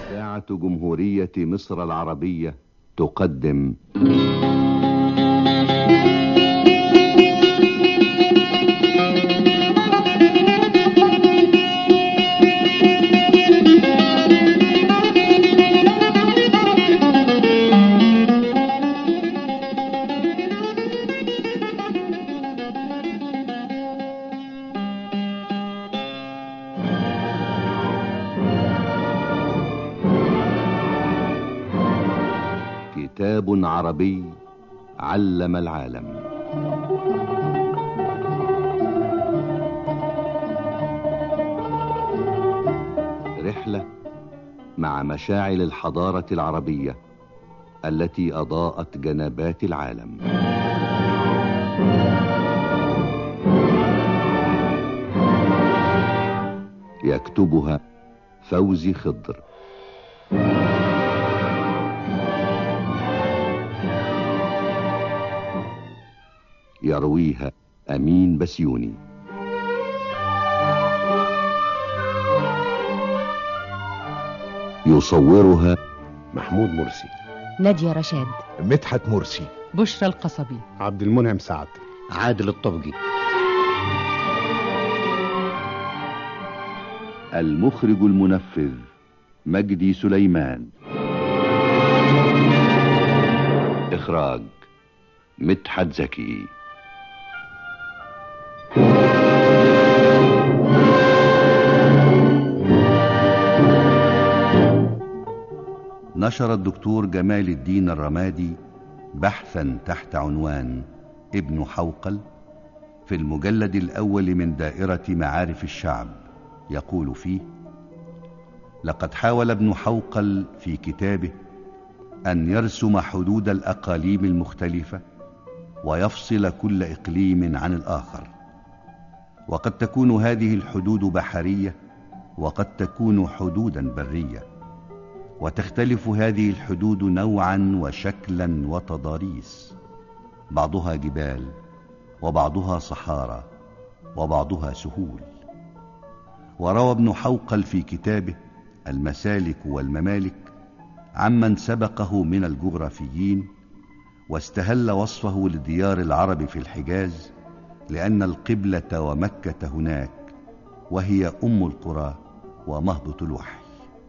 إذاعة جمهورية مصر العربية تقدم كتاب عربي علم العالم. رحلة مع مشاعل الحضارة العربية التي أضاءت جنبات العالم. يكتبها فوزي خضر، يرويها أمين بسيوني. يصورها محمود مرسي، نادية رشاد، مدحت مرسي، بشرى القصبي، عبد المنعم سعد، عادل الطبجي. المخرج المنفذ مجدي سليمان. إخراج مدحت زكي. نشر الدكتور جمال الدين الرمادي بحثا تحت عنوان ابن حوقل في المجلد الأول من دائرة معارف الشعب، يقول فيه: لقد حاول ابن حوقل في كتابه أن يرسم حدود الأقاليم المختلفة ويفصل كل إقليم عن الآخر، وقد تكون هذه الحدود بحرية وقد تكون حدودا برية، وتختلف هذه الحدود نوعا وشكلا وتضاريس، بعضها جبال وبعضها صحارى وبعضها سهول. وروى ابن حوقل في كتابه المسالك والممالك عمن سبقه من الجغرافيين، واستهل وصفه لديار العرب في الحجاز لأن القبلة ومكة هناك، وهي أم القرى ومهبط الوحي.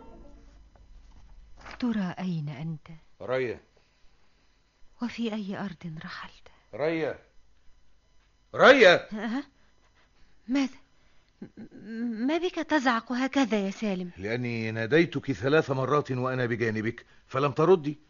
ترى أين أنت؟ ريا. وفي أي أرض رحلت؟ ريا ريا. ماذا؟ ما بك تزعق هكذا يا سالم؟ لأني ناديتك 3 مرات وأنا بجانبك فلم تردي.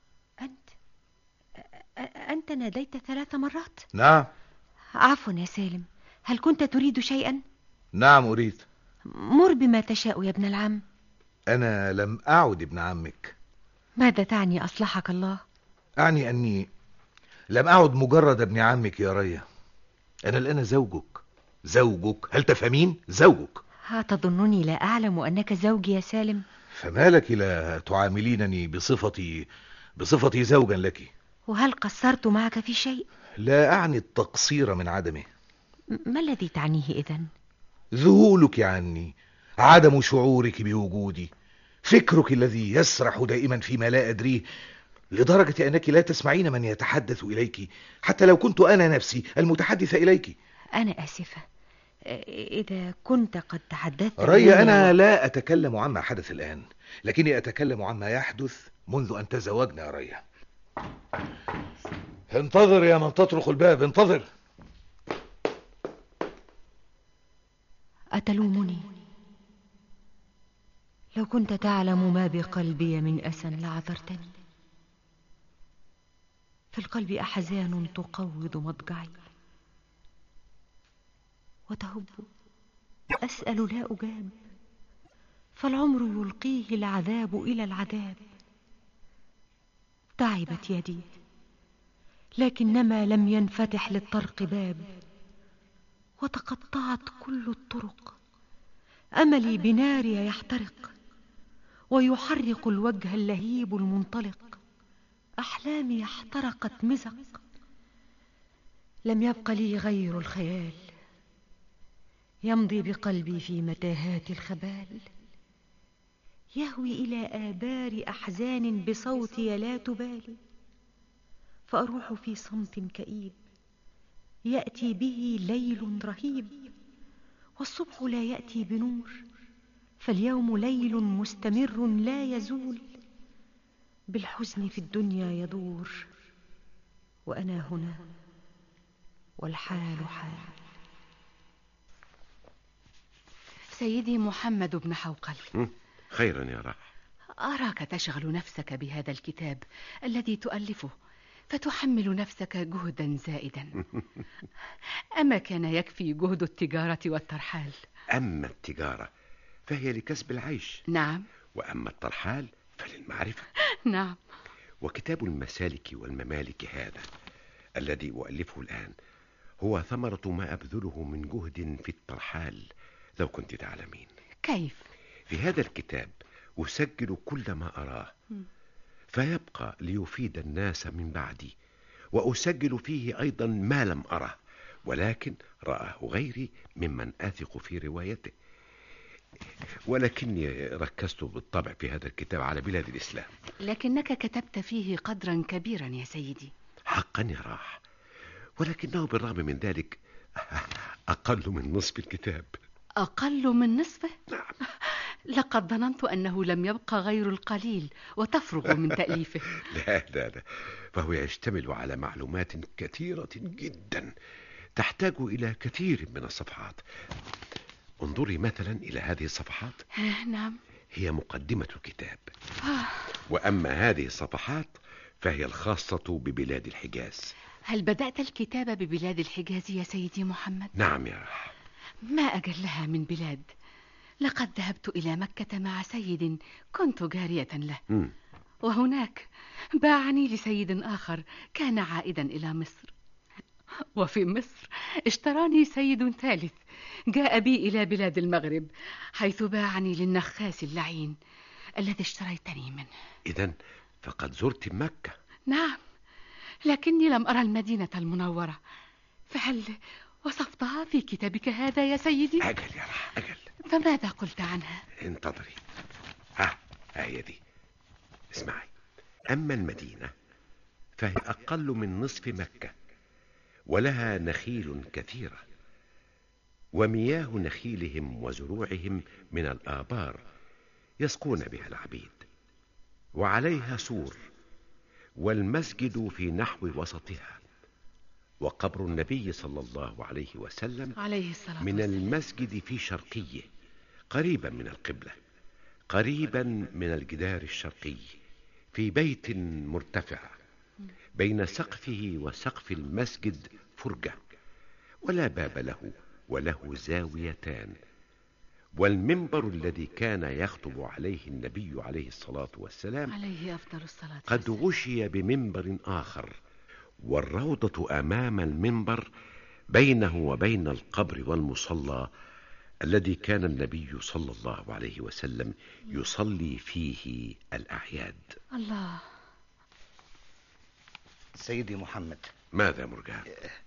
أنت ناديت 3 مرات؟ نعم. عفوا يا سالم، هل كنت تريد شيئا؟ نعم أريد. مر بما تشاء يا ابن العم. أنا لم أعد ابن عمك. ماذا تعني أصلحك الله؟ أعني أني لم أعد مجرد ابن عمك يا ريا، أنا الآن زوجك. هل تفهمين؟ زوجك. أتظنني لا أعلم أنك زوجي يا سالم؟ فما لك لا تعاملينني بصفتي زوجا لك؟ وهل قصرت معك في شيء؟ لا أعني التقصير من عدمه. ما الذي تعنيه إذن؟ ذهولك عني، عدم شعورك بوجودي، فكرك الذي يسرح دائما فيما لا أدريه، لدرجة أنك لا تسمعين من يتحدث إليك حتى لو كنت أنا نفسي المتحدث إليك. أنا آسفة إذا كنت قد تحدثت. ريا، أنا لا أتكلم عما حدث الآن، لكني أتكلم عما يحدث منذ أن تزوجنا يا ريا. انتظر يا من تطرق الباب، انتظر. أتلومني؟ لو كنت تعلم ما بقلبي من أسى لعذرتني. في القلب أحزان تقوض مضجعي، وتهب أسأل لا أجاب، فالعمر يلقيه العذاب إلى العذاب. تعبت يدي لكنما لم ينفتح للطرق باب، وتقطعت كل الطرق. أملي بناري يحترق ويحرق الوجه اللهيب المنطلق. أحلامي احترقت مزق، لم يبق لي غير الخيال يمضي بقلبي في متاهات الخبال. يهوي إلى آبار أحزان بصوتي لا تبالي، فأروح في صمت كئيب يأتي به ليل رهيب، والصبح لا يأتي بنور، فاليوم ليل مستمر لا يزول، بالحزن في الدنيا يدور، وأنا هنا والحال حال. سيدي محمد بن حوقل، خيرا يا راح. أراك تشغل نفسك بهذا الكتاب الذي تؤلفه، فتحمل نفسك جهدا زائدا. أما كان يكفي جهد التجارة والترحال؟ أما التجارة فهي لكسب العيش، نعم. وأما الترحال فللمعرفة. نعم. وكتاب المسالك والممالك هذا الذي أؤلفه الآن هو ثمرة ما أبذله من جهد في الترحال، لو كنت تعلمين. كيف؟ في هذا الكتاب أسجل كل ما أراه فيبقى ليفيد الناس من بعدي، وأسجل فيه أيضا ما لم أره ولكن رآه غيري ممن أثق في روايته، ولكني ركزت بالطبع في هذا الكتاب على بلاد الإسلام. لكنك كتبت فيه قدرا كبيرا يا سيدي. حقا يا راح، ولكنه بالرغم من ذلك أقل من نصف الكتاب. أقل من نصفه؟ نعم. لقد ظننت أنه لم يبقى غير القليل وتفرغ من تأليفه. لا، فهو يشتمل على معلومات كثيرة جدا تحتاج إلى كثير من الصفحات. انظري مثلا إلى هذه الصفحات. نعم. هي مقدمة الكتاب. وأما هذه الصفحات فهي الخاصة ببلاد الحجاز. هل بدأت الكتابة ببلاد الحجاز يا سيدي محمد؟ نعم يا راح. ما أجلها من بلاد. لقد ذهبت إلى مكة مع سيد كنت جارية له، وهناك باعني لسيد آخر كان عائدا إلى مصر، وفي مصر اشتراني سيد ثالث جاء بي إلى بلاد المغرب، حيث باعني للنخاس اللعين الذي اشتريتني منه. إذن فقد زرت مكة؟ نعم، لكني لم أرى المدينة المنورة، فهل وصفتها في كتابك هذا يا سيدي؟ أجل يا راح، أجل. فماذا قلت عنها؟ انتظري. هي دي، اسمعي. أما المدينة فهي أقل من نصف مكة، ولها نخيل كثيرة، ومياه نخيلهم وزروعهم من الآبار يسقون بها العبيد، وعليها سور، والمسجد في نحو وسطها، وقبر النبي صلى الله عليه وسلم عليه الصلاة من والسلام المسجد في شرقيه، قريبا من القبلة، قريبا من الجدار الشرقي، في بيت مرتفع بين سقفه وسقف المسجد فرجة، ولا باب له، وله زاويتان، والمنبر الذي كان يخطب عليه النبي عليه الصلاة والسلام عليه أفضل الصلاة قد غشي بمنبر آخر، والروضة أمام المنبر بينه وبين القبر والمصلى الذي كان النبي صلى الله عليه وسلم يصلي فيه الأعياد. الله. سيدي محمد، ماذا مرجان؟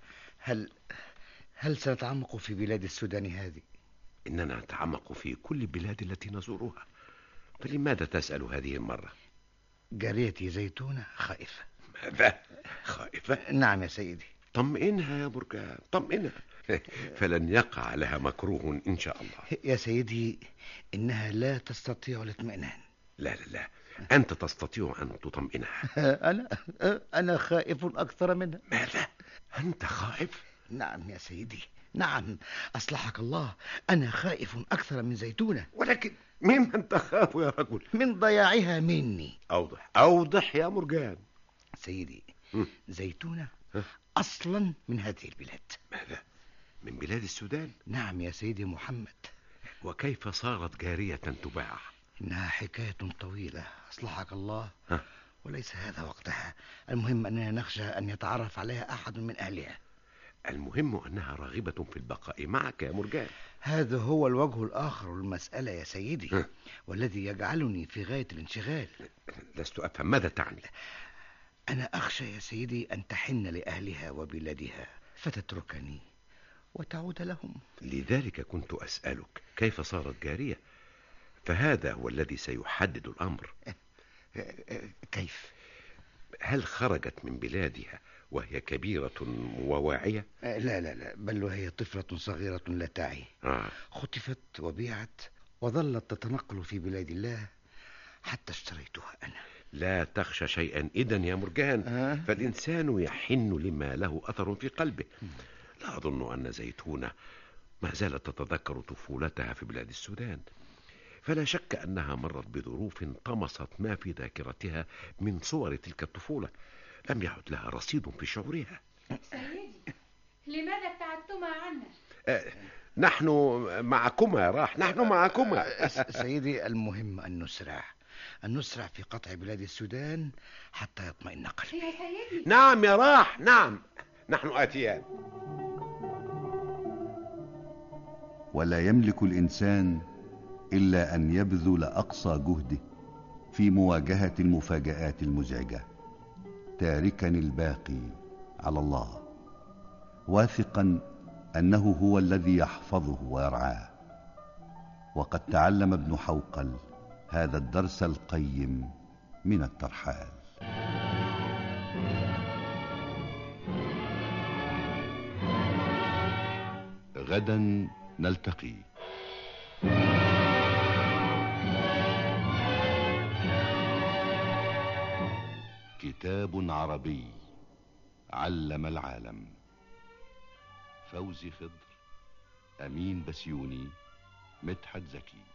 هل سنتعمق في بلاد السودان هذه؟ إننا نتعمق في كل البلاد التي نزورها، فلماذا تسأل هذه المرة؟ جاريتي زيتونة خائفة. ماذا؟ خائفة؟ نعم يا سيدي. طمئنها يا مرجان، طمئنها، فلن يقع لها مكروه إن شاء الله. يا سيدي، إنها لا تستطيع الاطمئنان. لا، أنت تستطيع أن تطمئنها. أنا خائف أكثر منها. ماذا؟ أنت خائف؟ نعم يا سيدي، نعم، أصلحك الله، أنا خائف أكثر من زيتونة. ولكن ممن تخاف يا رجل؟ من ضياعها مني. أوضح يا مرجان. سيدي، زيتونة أصلا من هذه البلاد. ماذا؟ من بلاد السودان؟ نعم يا سيدي محمد. وكيف صارت جارية تباع؟ إنها حكاية طويلة أصلحك الله، وليس هذا وقتها. المهم أننا نخشى أن يتعرف عليها أحد من أهلها. المهم أنها راغبة في البقاء معك يا مرجان. هذا هو الوجه الآخر للمسألة يا سيدي، والذي يجعلني في غاية الانشغال. لست أفهم، ماذا تعني؟ أنا أخشى يا سيدي أن تحن لأهلها وبلادها فتتركني وتعود لهم. لذلك كنت أسألك كيف صارت جارية، فهذا هو الذي سيحدد الأمر. كيف؟ هل خرجت من بلادها وهي كبيرة وواعية؟ لا لا لا، بل وهي طفلة صغيرة لا تعي. خطفت وبيعت وظلت تتنقل في بلاد الله حتى اشتريتها أنا. لا تخشى شيئا إذن يا مرجان، فالإنسان يحن لما له أثر في قلبه. لا أظن أن زيتونة ما زالت تتذكر طفولتها في بلاد السودان، فلا شك أنها مرت بظروف طمست ما في ذاكرتها من صور تلك الطفولة. لم يعد لها رصيد في شعورها. سيدي، لماذا ابتعدتما عنا؟ نحن معكما، راح، نحن معكما. سيدي، المهم أن نسرع في قطع بلاد السودان حتى يطمئن قلبي. يا سيدي. نعم يا راح، نعم، نحن آتيان. ولا يملك الإنسان إلا أن يبذل أقصى جهده في مواجهة المفاجآت المزعجة، تاركا الباقي على الله، واثقا أنه هو الذي يحفظه ويرعاه. وقد تعلم ابن حوقل هذا الدرس القيم من الترحال. غدا نلتقي. كتاب عربي علم العالم. فوزي خضر، أمين بسيوني، مدحت زكي.